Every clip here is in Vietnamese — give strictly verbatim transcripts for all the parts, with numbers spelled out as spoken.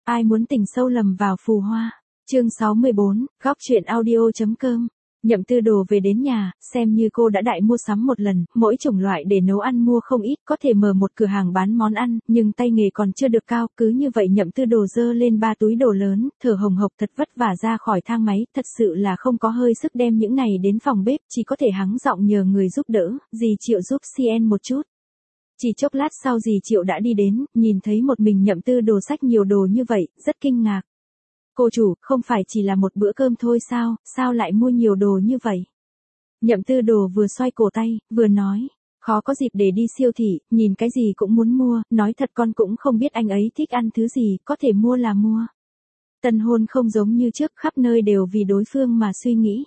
Ai muốn tình sâu lầm vào phù hoa. Chương sáu mươi bốn, góc chuyện audio.com. Nhậm Tư Đồ về đến nhà, xem như cô đã đại mua sắm một lần, mỗi chủng loại để nấu ăn mua không ít, có thể mở một cửa hàng bán món ăn, nhưng tay nghề còn chưa được cao, cứ như vậy Nhậm Tư Đồ dơ lên ba túi đồ lớn, thở hồng hộc thật vất vả ra khỏi thang máy, thật sự là không có hơi sức đem những này đến phòng bếp, chỉ có thể hắng giọng nhờ người giúp đỡ, dì Triệu giúp xê en một chút. Chỉ chốc lát sau dì Triệu đã đi đến, nhìn thấy một mình Nhậm Tư Đồ xách nhiều đồ như vậy, rất kinh ngạc. Cô chủ, không phải chỉ là một bữa cơm thôi sao, sao lại mua nhiều đồ như vậy? Nhậm Tư Đồ vừa xoay cổ tay, vừa nói, khó có dịp để đi siêu thị, nhìn cái gì cũng muốn mua, nói thật con cũng không biết anh ấy thích ăn thứ gì, có thể mua là mua. Tân hôn không giống như trước, khắp nơi đều vì đối phương mà suy nghĩ.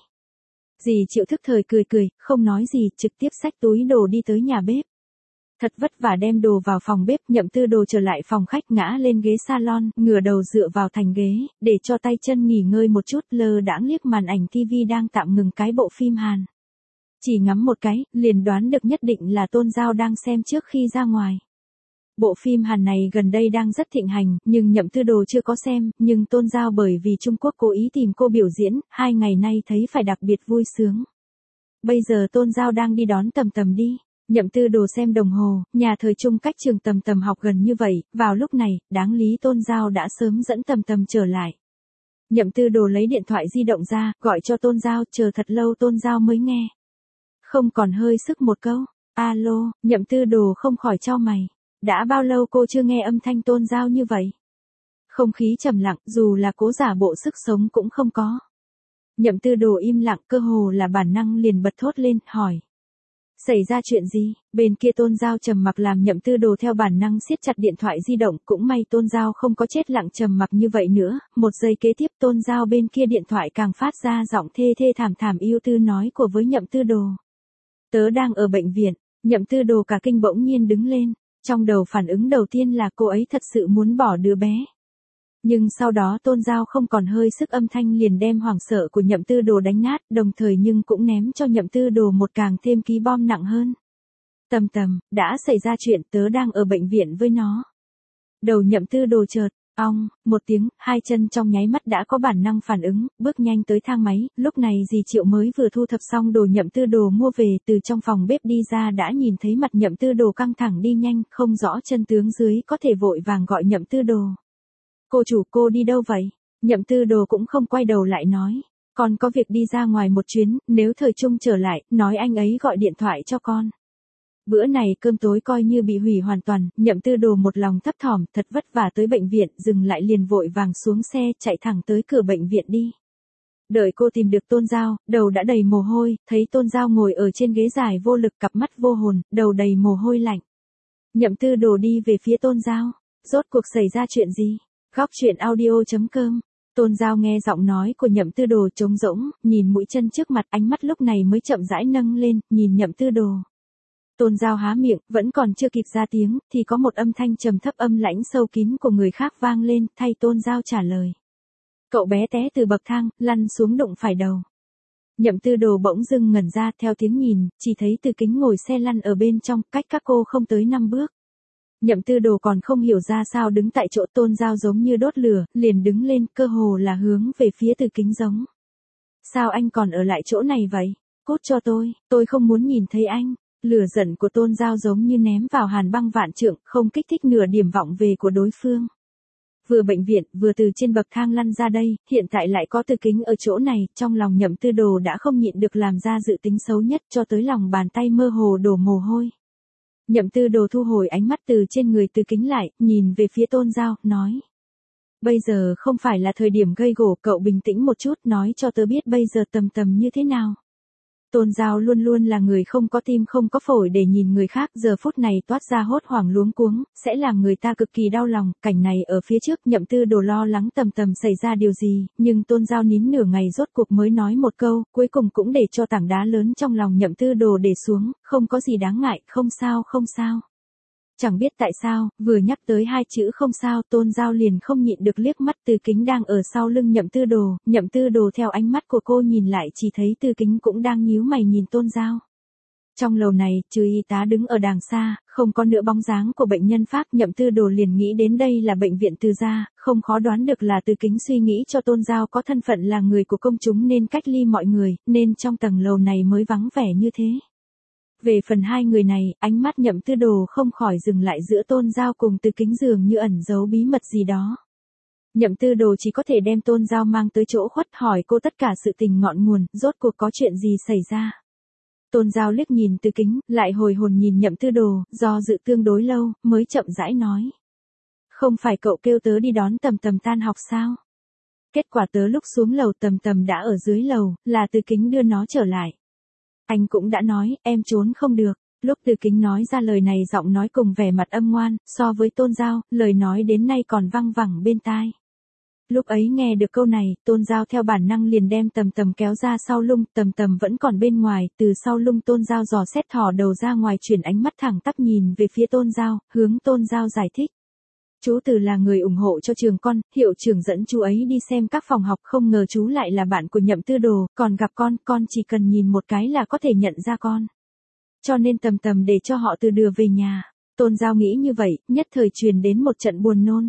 Dì Triệu thức thời cười cười, không nói gì, trực tiếp xách túi đồ đi tới nhà bếp. Thật vất vả đem đồ vào phòng bếp, Nhậm Tư Đồ trở lại phòng khách ngã lên ghế salon, ngửa đầu dựa vào thành ghế, để cho tay chân nghỉ ngơi một chút, lơ đãng liếc màn ảnh tivi đang tạm ngừng cái bộ phim Hàn. Chỉ ngắm một cái, liền đoán được nhất định là Tôn Giao đang xem trước khi ra ngoài. Bộ phim Hàn này gần đây đang rất thịnh hành, nhưng Nhậm Tư Đồ chưa có xem, nhưng Tôn Giao bởi vì Trung Quốc cố ý tìm cô biểu diễn, hai ngày nay thấy phải đặc biệt vui sướng. Bây giờ Tôn Giao đang đi đón Tầm Tầm đi. Nhậm Tư Đồ xem đồng hồ, nhà thời Trung cách trường Tầm Tầm học gần như vậy, vào lúc này, đáng lý Tôn Giao đã sớm dẫn Tầm Tầm trở lại. Nhậm Tư Đồ lấy điện thoại di động ra, gọi cho Tôn Giao, chờ thật lâu Tôn Giao mới nghe. Không còn hơi sức một câu, alo, Nhậm Tư Đồ không khỏi chau mày. Đã bao lâu cô chưa nghe âm thanh Tôn Giao như vậy? Không khí trầm lặng, dù là cố giả bộ sức sống cũng không có. Nhậm Tư Đồ im lặng, cơ hồ là bản năng liền bật thốt lên, hỏi. Xảy ra chuyện gì? Bên kia Tôn Giao trầm mặc làm Nhậm Tư Đồ theo bản năng siết chặt điện thoại di động, cũng may Tôn Giao không có chết lặng trầm mặc như vậy nữa, một giây kế tiếp Tôn Giao bên kia điện thoại càng phát ra giọng thê thê thảm thảm yêu tư nói của với Nhậm Tư Đồ. Tớ đang ở bệnh viện. Nhậm Tư Đồ cả kinh bỗng nhiên đứng lên, trong đầu phản ứng đầu tiên là cô ấy thật sự muốn bỏ đứa bé. Nhưng sau đó Tôn Giao không còn hơi sức, âm thanh liền đem hoảng sợ của Nhậm Tư Đồ đánh nát, đồng thời nhưng cũng ném cho Nhậm Tư Đồ một càng thêm ký bom nặng hơn. Tầm Tầm, đã xảy ra chuyện, tớ đang ở bệnh viện với nó. Đầu Nhậm Tư Đồ chợt, ong, một tiếng, hai chân trong nháy mắt đã có bản năng phản ứng, bước nhanh tới thang máy, lúc này dì Triệu mới vừa thu thập xong đồ Nhậm Tư Đồ mua về, từ trong phòng bếp đi ra đã nhìn thấy mặt Nhậm Tư Đồ căng thẳng đi nhanh, không rõ chân tướng dưới, có thể vội vàng gọi Nhậm Tư Đồ. Cô chủ, cô đi đâu vậy? Nhậm Tư Đồ cũng không quay đầu lại nói. Con có việc đi ra ngoài một chuyến, nếu thời Trung trở lại, nói anh ấy gọi điện thoại cho con. Bữa này cơm tối coi như bị hủy hoàn toàn, Nhậm Tư Đồ một lòng thấp thỏm, thật vất vả tới bệnh viện, dừng lại liền vội vàng xuống xe, chạy thẳng tới cửa bệnh viện đi. Đợi cô tìm được Tôn Giao, đầu đã đầy mồ hôi, thấy Tôn Giao ngồi ở trên ghế dài vô lực, cặp mắt vô hồn, đầu đầy mồ hôi lạnh. Nhậm Tư Đồ đi về phía Tôn Giao. Rốt cuộc xảy ra chuyện gì? Góc chuyện audio.com. Tôn Giao nghe giọng nói của Nhậm Tư Đồ trống rỗng, nhìn mũi chân trước mặt, ánh mắt lúc này mới chậm rãi nâng lên, nhìn Nhậm Tư Đồ. Tôn Giao há miệng, vẫn còn chưa kịp ra tiếng, thì có một âm thanh trầm thấp âm lãnh sâu kín của người khác vang lên, thay Tôn Giao trả lời. Cậu bé té từ bậc thang, lăn xuống đụng phải đầu. Nhậm Tư Đồ bỗng dưng ngẩn ra, theo tiếng nhìn, chỉ thấy Từ Kính ngồi xe lăn ở bên trong, cách các cô không tới năm bước. Nhậm Tư Đồ còn không hiểu ra sao đứng tại chỗ, Tôn Giao giống như đốt lửa, liền đứng lên, cơ hồ là hướng về phía Từ Kính giống. Sao anh còn ở lại chỗ này vậy? Cút cho tôi, tôi không muốn nhìn thấy anh. Lửa giận của Tôn Giao giống như ném vào hàn băng vạn trượng, không kích thích nửa điểm vọng về của đối phương. Vừa bệnh viện, vừa từ trên bậc thang lăn ra đây, hiện tại lại có Từ Kính ở chỗ này, trong lòng Nhậm Tư Đồ đã không nhịn được làm ra dự tính xấu nhất, cho tới lòng bàn tay mơ hồ đổ mồ hôi. Nhậm Tư Đồ thu hồi ánh mắt từ trên người Từ Kính lại, nhìn về phía Tôn Giao, nói. Bây giờ không phải là thời điểm gây gổ, cậu bình tĩnh một chút, nói cho tớ biết bây giờ Tầm Tầm như thế nào. Tôn Giao luôn luôn là người không có tim không có phổi để nhìn người khác, giờ phút này toát ra hốt hoảng luống cuống, sẽ làm người ta cực kỳ đau lòng, cảnh này ở phía trước Nhậm Tư Đồ lo lắng Tầm Tầm xảy ra điều gì, nhưng Tôn Giao nín nửa ngày rốt cuộc mới nói một câu, cuối cùng cũng để cho tảng đá lớn trong lòng Nhậm Tư Đồ để xuống, không có gì đáng ngại, không sao không sao. Chẳng biết tại sao, vừa nhắc tới hai chữ không sao, Tôn Giao liền không nhịn được liếc mắt Từ Kính đang ở sau lưng Nhậm Tư Đồ, Nhậm Tư Đồ theo ánh mắt của cô nhìn lại chỉ thấy Từ Kính cũng đang nhíu mày nhìn Tôn Giao. Trong lầu này, trừ y tá đứng ở đàng xa, không có nữa bóng dáng của bệnh nhân Pháp. Nhậm Tư Đồ liền nghĩ đến đây là bệnh viện Từ gia, không khó đoán được là Từ Kính suy nghĩ cho Tôn Giao có thân phận là người của công chúng nên cách ly mọi người, nên trong tầng lầu này mới vắng vẻ như thế. Về phần hai người này, ánh mắt Nhậm Tư Đồ không khỏi dừng lại giữa Tôn Giao cùng Từ Kính, dường như ẩn giấu bí mật gì đó. Nhậm Tư Đồ chỉ có thể đem Tôn Giao mang tới chỗ khuất, hỏi cô tất cả sự tình ngọn nguồn, rốt cuộc có chuyện gì xảy ra. Tôn Giao liếc nhìn Từ Kính, lại hồi hồn nhìn Nhậm Tư Đồ, do dự tương đối lâu, mới chậm rãi nói. Không phải cậu kêu tớ đi đón Tầm Tầm tan học sao? Kết quả tớ lúc xuống lầu Tầm Tầm đã ở dưới lầu, là Từ Kính đưa nó trở lại. Anh cũng đã nói, em trốn không được. Lúc Từ Kính nói ra lời này giọng nói cùng vẻ mặt âm ngoan, so với Tôn Giao, lời nói đến nay còn văng vẳng bên tai. Lúc ấy nghe được câu này, Tôn Giao theo bản năng liền đem Tầm Tầm kéo ra sau lưng, Tầm Tầm vẫn còn bên ngoài, từ sau lưng Tôn Giao dò xét thò đầu ra ngoài, chuyển ánh mắt thẳng tắp nhìn về phía Tôn Giao, hướng Tôn Giao giải thích. Chú Từ là người ủng hộ cho trường con, hiệu trưởng dẫn chú ấy đi xem các phòng học, không ngờ chú lại là bạn của Nhậm Tư Đồ, còn gặp con, con chỉ cần nhìn một cái là có thể nhận ra con. Cho nên Tầm Tầm để cho họ Từ đưa về nhà. Tôn Giao nghĩ như vậy, nhất thời truyền đến một trận buồn nôn.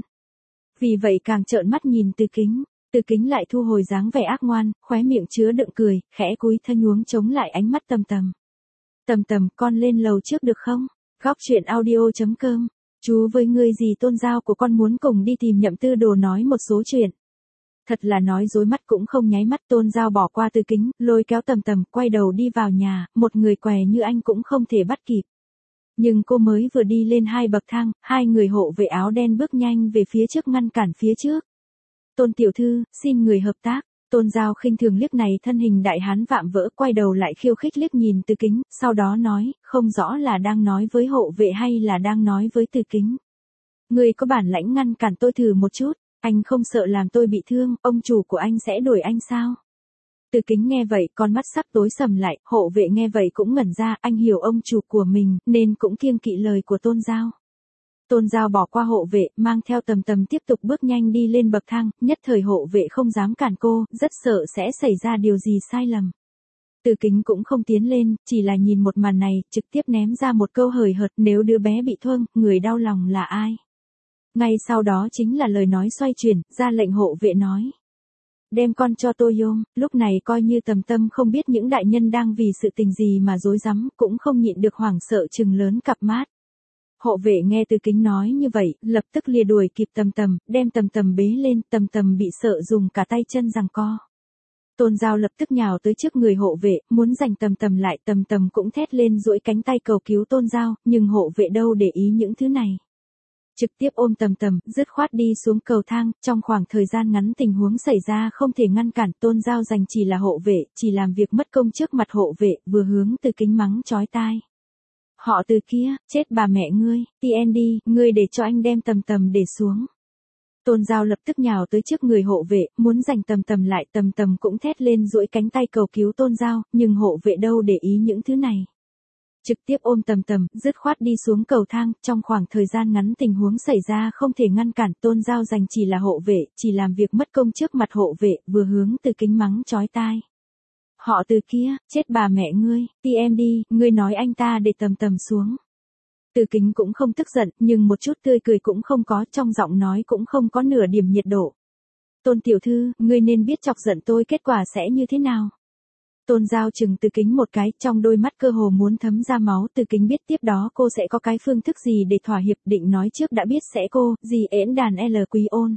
Vì vậy càng trợn mắt nhìn Từ Kính, Từ Kính lại thu hồi dáng vẻ ác ngoan, khóe miệng chứa đựng cười, khẽ cúi thân nhuốm chống lại ánh mắt Tầm Tầm. Tầm Tầm, con lên lầu trước được không? Góc truyện audio chấm com. Chú với người gì Tôn Giao của con muốn cùng đi tìm Nhậm Tư Đồ nói một số chuyện. Thật là nói dối mắt cũng không nháy mắt. Tôn Giao bỏ qua Từ Kính, lôi kéo Tầm Tầm, quay đầu đi vào nhà, một người què như anh cũng không thể bắt kịp. Nhưng cô mới vừa đi lên hai bậc thang, hai người hộ vệ áo đen bước nhanh về phía trước ngăn cản phía trước. Tôn tiểu thư, xin người hợp tác. Tôn Giao khinh thường liếc này thân hình đại hán vạm vỡ, quay đầu lại khiêu khích liếc nhìn Từ Kính, sau đó nói, không rõ là đang nói với hộ vệ hay là đang nói với Từ Kính. Người có bản lãnh ngăn cản tôi thử một chút, anh không sợ làm tôi bị thương, ông chủ của anh sẽ đuổi anh sao? Từ Kính nghe vậy, con mắt sắp tối sầm lại, hộ vệ nghe vậy cũng ngẩn ra, anh hiểu ông chủ của mình, nên cũng kiêng kỵ lời của Tôn Giao. Tôn Giao bỏ qua hộ vệ, mang theo Tầm Tầm tiếp tục bước nhanh đi lên bậc thang, nhất thời hộ vệ không dám cản cô, rất sợ sẽ xảy ra điều gì sai lầm. Từ Kính cũng không tiến lên, chỉ là nhìn một màn này, trực tiếp ném ra một câu hời hợt, nếu đứa bé bị thương, người đau lòng là ai? Ngay sau đó chính là lời nói xoay chuyển, ra lệnh hộ vệ nói. Đem con cho tôi ôm. Lúc này coi như Tầm Tâm không biết những đại nhân đang vì sự tình gì mà rối rắm, cũng không nhịn được hoảng sợ trừng lớn cặp mắt. Hộ vệ nghe Từ Kính nói như vậy, lập tức lìa đuổi kịp Tầm Tầm, đem Tầm Tầm bế lên, Tầm Tầm bị sợ dùng cả tay chân giằng co. Tôn Giao lập tức nhào tới trước người hộ vệ, muốn giành Tầm Tầm lại, Tầm Tầm cũng thét lên duỗi cánh tay cầu cứu Tôn Giao, nhưng hộ vệ đâu để ý những thứ này. Trực tiếp ôm Tầm Tầm, dứt khoát đi xuống cầu thang, trong khoảng thời gian ngắn tình huống xảy ra không thể ngăn cản, Tôn Giao giành chỉ là hộ vệ, chỉ làm việc mất công trước mặt hộ vệ, vừa hướng Từ Kính mắng chói tai. Họ Từ kia, chết bà mẹ ngươi, tê en đê, ngươi để cho anh đem Tầm Tầm để xuống. Tôn Giao lập tức nhào tới trước người hộ vệ, muốn giành Tầm Tầm lại, Tầm Tầm cũng thét lên duỗi cánh tay cầu cứu Tôn Giao, nhưng hộ vệ đâu để ý những thứ này. Trực tiếp ôm Tầm Tầm, dứt khoát đi xuống cầu thang, trong khoảng thời gian ngắn tình huống xảy ra không thể ngăn cản, Tôn Giao giành chỉ là hộ vệ, chỉ làm việc mất công trước mặt hộ vệ, vừa hướng Từ Kính mắng chói tai. Họ Từ kia, chết bà mẹ ngươi, tê en đê, ngươi nói anh ta để Tầm Tầm xuống. Từ Kính cũng không tức giận, nhưng một chút tươi cười cũng không có, trong giọng nói cũng không có nửa điểm nhiệt độ. Tôn tiểu thư, ngươi nên biết chọc giận tôi kết quả sẽ như thế nào. Tôn Giao chừng Từ Kính một cái, trong đôi mắt cơ hồ muốn thấm ra máu. Từ Kính biết tiếp đó cô sẽ có cái phương thức gì để thỏa hiệp, định nói trước đã biết sẽ cô, gì ễn đàn L Quý Ôn.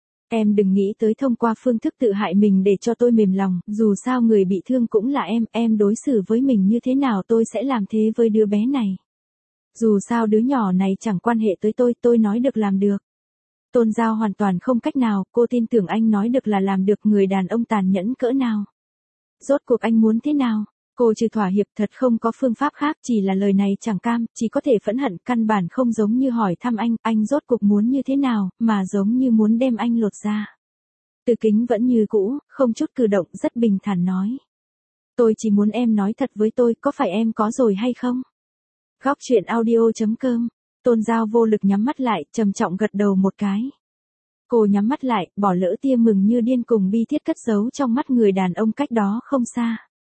Em đừng nghĩ tới thông qua phương thức tự hại mình để cho tôi mềm lòng, dù sao người bị thương cũng là em, em đối xử với mình như thế nào tôi sẽ làm thế với đứa bé này. Dù sao đứa nhỏ này chẳng quan hệ tới tôi, tôi nói được làm được. Tôn Giao hoàn toàn không cách nào, cô tin tưởng anh nói được là làm được, người đàn ông tàn nhẫn cỡ nào. Rốt cuộc anh muốn thế nào? Cô trừ thỏa hiệp thật không có phương pháp khác, chỉ là lời này chẳng cam, chỉ có thể phẫn hận, căn bản không giống như hỏi thăm anh, anh rốt cuộc muốn như thế nào, mà giống như muốn đem anh lột ra. Từ Kính vẫn như cũ, không chút cử động, rất bình thản nói. Tôi chỉ muốn em nói thật với tôi, có phải em có rồi hay không? Góc truyện audio chấm com. Tôn Giao vô lực nhắm mắt lại, trầm trọng gật đầu một cái. Cô nhắm mắt lại, bỏ lỡ tia mừng như điên cùng bi thiết cất giấu trong mắt người đàn ông cách đó không xa.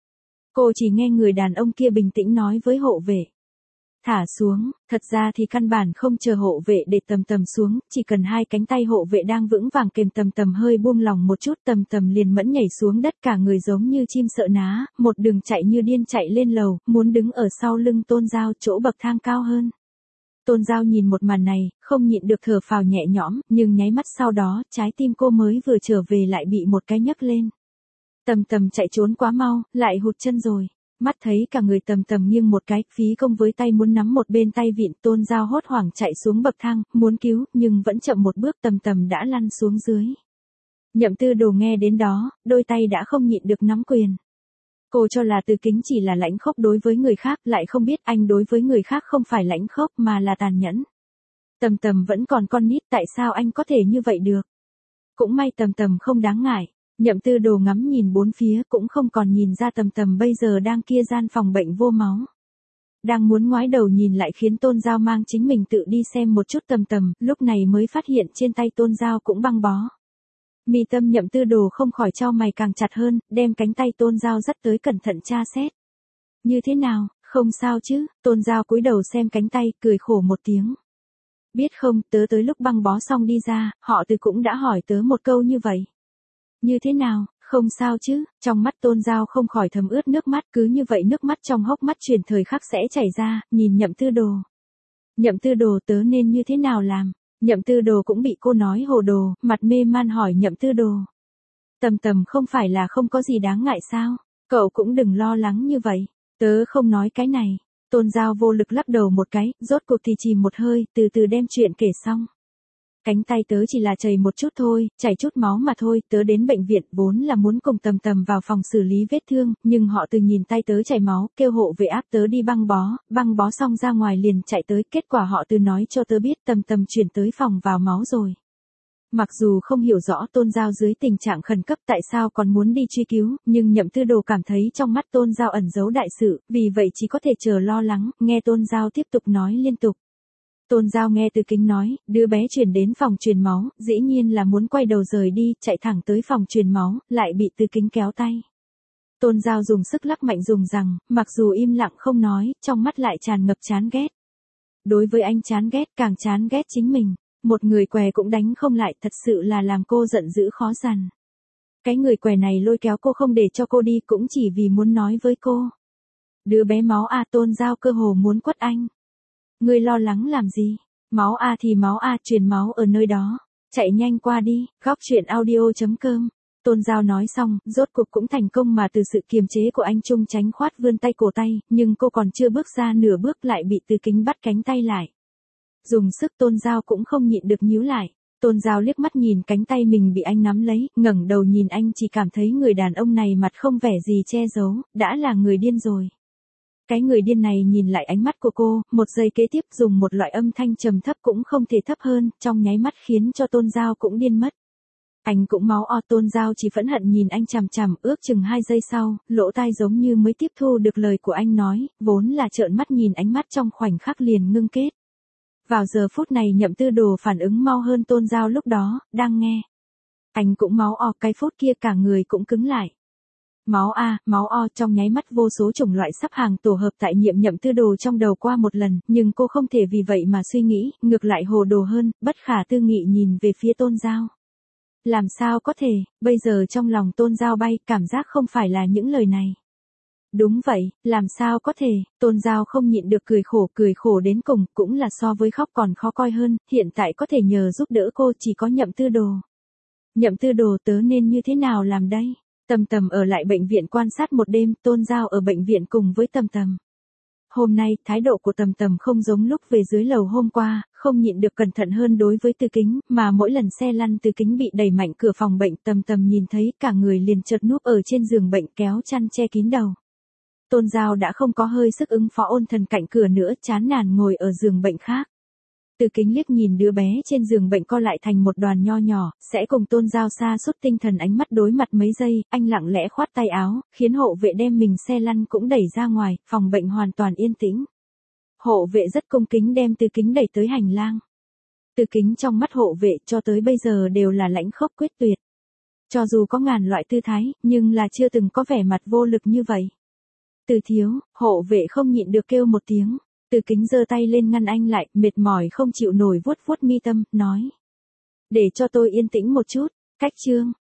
Cô chỉ nghe người đàn ông kia bình tĩnh nói với hộ vệ. Thả xuống, thật ra thì căn bản không chờ hộ vệ để Tầm Tầm xuống, chỉ cần hai cánh tay hộ vệ đang vững vàng kềm Tầm Tầm hơi buông lỏng một chút, Tầm Tầm liền mẫn nhảy xuống đất, cả người giống như chim sợ ná, một đường chạy như điên chạy lên lầu, muốn đứng ở sau lưng Tôn Giao chỗ bậc thang cao hơn. Tôn Giao nhìn một màn này, không nhịn được thở phào nhẹ nhõm, nhưng nháy mắt sau đó, trái tim cô mới vừa trở về lại bị một cái nhấc lên. Tầm Tầm chạy trốn quá mau, lại hụt chân rồi. Mắt thấy cả người Tầm Tầm nghiêng một cái, phí công với tay muốn nắm một bên tay vịn, Tôn Giao hốt hoảng chạy xuống bậc thang, muốn cứu, nhưng vẫn chậm một bước, Tầm Tầm đã lăn xuống dưới. Nhậm Tư Đồ nghe đến đó, đôi tay đã không nhịn được nắm quyền. Cô cho là Từ Kính chỉ là lãnh khốc đối với người khác, lại không biết anh đối với người khác không phải lãnh khốc mà là tàn nhẫn. Tầm Tầm vẫn còn con nít, tại sao anh có thể như vậy được? Cũng may Tầm Tầm không đáng ngại. Nhậm Tư Đồ ngắm nhìn bốn phía cũng không còn nhìn ra Tầm Tầm bây giờ đang kia gian phòng bệnh vô máu. Đang muốn ngoái đầu nhìn lại khiến Tôn Giao mang chính mình tự đi xem một chút Tầm Tầm, lúc này mới phát hiện trên tay Tôn Giao cũng băng bó. Mi tâm Nhậm Tư Đồ không khỏi chau mày càng chặt hơn, đem cánh tay Tôn Giao dắt tới cẩn thận tra xét. Như thế nào, không sao chứ? Tôn Giao cúi đầu xem cánh tay, cười khổ một tiếng. Biết không, tớ tới lúc băng bó xong đi ra, họ Từ cũng đã hỏi tớ một câu như vậy. Như thế nào, không sao chứ? Trong mắt Tôn Giao không khỏi thấm ướt nước mắt, cứ như vậy nước mắt trong hốc mắt truyền thời khắc sẽ chảy ra, nhìn Nhậm Tư Đồ. Nhậm Tư Đồ, tớ nên như thế nào làm? Nhậm Tư Đồ cũng bị cô nói hồ đồ, mặt mê man hỏi Nhậm Tư Đồ. Tầm Tầm không phải là không có gì đáng ngại sao? Cậu cũng đừng lo lắng như vậy. Tớ không nói cái này. Tôn Giao vô lực lắc đầu một cái, rốt cuộc thì chìm một hơi, từ từ đem chuyện kể xong. Cánh tay tớ chỉ là chảy một chút thôi, chảy chút máu mà thôi, tớ đến bệnh viện vốn là muốn cùng Tầm Tầm vào phòng xử lý vết thương, nhưng họ Từ nhìn tay tớ chảy máu, kêu hộ vệ áp tớ đi băng bó, băng bó xong ra ngoài liền chạy tới, kết quả họ Từ nói cho tớ biết Tầm Tầm chuyển tới phòng vào máu rồi. Mặc dù không hiểu rõ Tôn Giao dưới tình trạng khẩn cấp tại sao còn muốn đi truy cứu, nhưng Nhậm Tư Đồ cảm thấy trong mắt Tôn Giao ẩn giấu đại sự, vì vậy chỉ có thể chờ lo lắng, nghe Tôn Giao tiếp tục nói liên tục. Tôn Giao nghe Từ Kính nói, đứa bé chuyển đến phòng truyền máu, dĩ nhiên là muốn quay đầu rời đi, chạy thẳng tới phòng truyền máu, lại bị Từ Kính kéo tay. Tôn Giao dùng sức lắc mạnh dùng rằng, mặc dù im lặng không nói, trong mắt lại tràn ngập chán ghét. Đối với anh chán ghét, càng chán ghét chính mình. Một người què cũng đánh không lại, thật sự là làm cô giận dữ khó dằn. Cái người què này lôi kéo cô không để cho cô đi cũng chỉ vì muốn nói với cô. Đứa bé máu à, Tôn Giao cơ hồ muốn quất anh. Ngươi lo lắng làm gì? Máu à thì máu à, truyền máu ở nơi đó. Chạy nhanh qua đi, góc chuyện audio chấm com. Tôn Giao nói xong, rốt cuộc cũng thành công mà từ sự kiềm chế của anh Trung tránh khoát vươn tay cổ tay, nhưng cô còn chưa bước ra nửa bước lại bị Từ Kính bắt cánh tay lại. Dùng sức Tôn Giao cũng không nhịn được nhíu lại. Tôn Giao liếc mắt nhìn cánh tay mình bị anh nắm lấy, ngẩng đầu nhìn anh chỉ cảm thấy người đàn ông này mặt không vẻ gì che giấu, đã là người điên rồi. Cái người điên này nhìn lại ánh mắt của cô, một giây kế tiếp dùng một loại âm thanh trầm thấp cũng không thể thấp hơn, trong nháy mắt khiến cho Tôn Giao cũng điên mất. Anh cũng máu o, Tôn Giao chỉ phẫn hận nhìn anh chằm chằm, ước chừng hai giây sau, lỗ tai giống như mới tiếp thu được lời của anh nói, vốn là trợn mắt nhìn ánh mắt trong khoảnh khắc liền ngưng kết. Vào giờ phút này Nhậm Tư Đồ phản ứng mau hơn Tôn Giao lúc đó, đang nghe. Anh cũng máu o, cái phút kia cả người cũng cứng lại. Máu a, máu o, trong nháy mắt vô số chủng loại sắp hàng tổ hợp tại nhiệm Nhậm Tư Đồ trong đầu qua một lần, nhưng cô không thể vì vậy mà suy nghĩ, ngược lại hồ đồ hơn, bất khả tư nghị nhìn về phía Tôn Giao. Làm sao có thể, bây giờ trong lòng Tôn Giao bay, cảm giác không phải là những lời này. Đúng vậy, làm sao có thể, Tôn Giao không nhịn được cười khổ, cười khổ đến cùng, cũng là so với khóc còn khó coi hơn, hiện tại có thể nhờ giúp đỡ cô chỉ có Nhậm Tư Đồ. Nhậm Tư Đồ, tớ nên như thế nào làm đây? Tầm Tầm ở lại bệnh viện quan sát một đêm, Tôn Giao ở bệnh viện cùng với Tầm Tầm. Hôm nay, thái độ của Tầm Tầm không giống lúc về dưới lầu hôm qua, không nhịn được cẩn thận hơn đối với Từ Kính, mà mỗi lần xe lăn Từ Kính bị đẩy mạnh cửa phòng bệnh, Tầm Tầm nhìn thấy cả người liền chợt núp ở trên giường bệnh kéo chăn che kín đầu. Tôn Giao đã không có hơi sức ứng phó ôn thần cạnh cửa nữa, chán nản ngồi ở giường bệnh khác. Từ Kính liếc nhìn đứa bé trên giường bệnh co lại thành một đoàn nho nhỏ, sẽ cùng Tôn Giao sa sút tinh thần ánh mắt đối mặt mấy giây, anh lặng lẽ khoát tay áo, khiến hộ vệ đem mình xe lăn cũng đẩy ra ngoài, phòng bệnh hoàn toàn yên tĩnh. Hộ vệ rất cung kính đem Từ Kính đẩy tới hành lang. Từ Kính trong mắt hộ vệ cho tới bây giờ đều là lãnh khốc quyết tuyệt. Cho dù có ngàn loại tư thái, nhưng là chưa từng có vẻ mặt vô lực như vậy. Từ thiếu, hộ vệ không nhịn được kêu một tiếng. Từ kính giơ tay lên ngăn anh lại, mệt mỏi không chịu nổi vuốt vuốt mi tâm, nói. Để cho tôi yên tĩnh một chút, cách trương.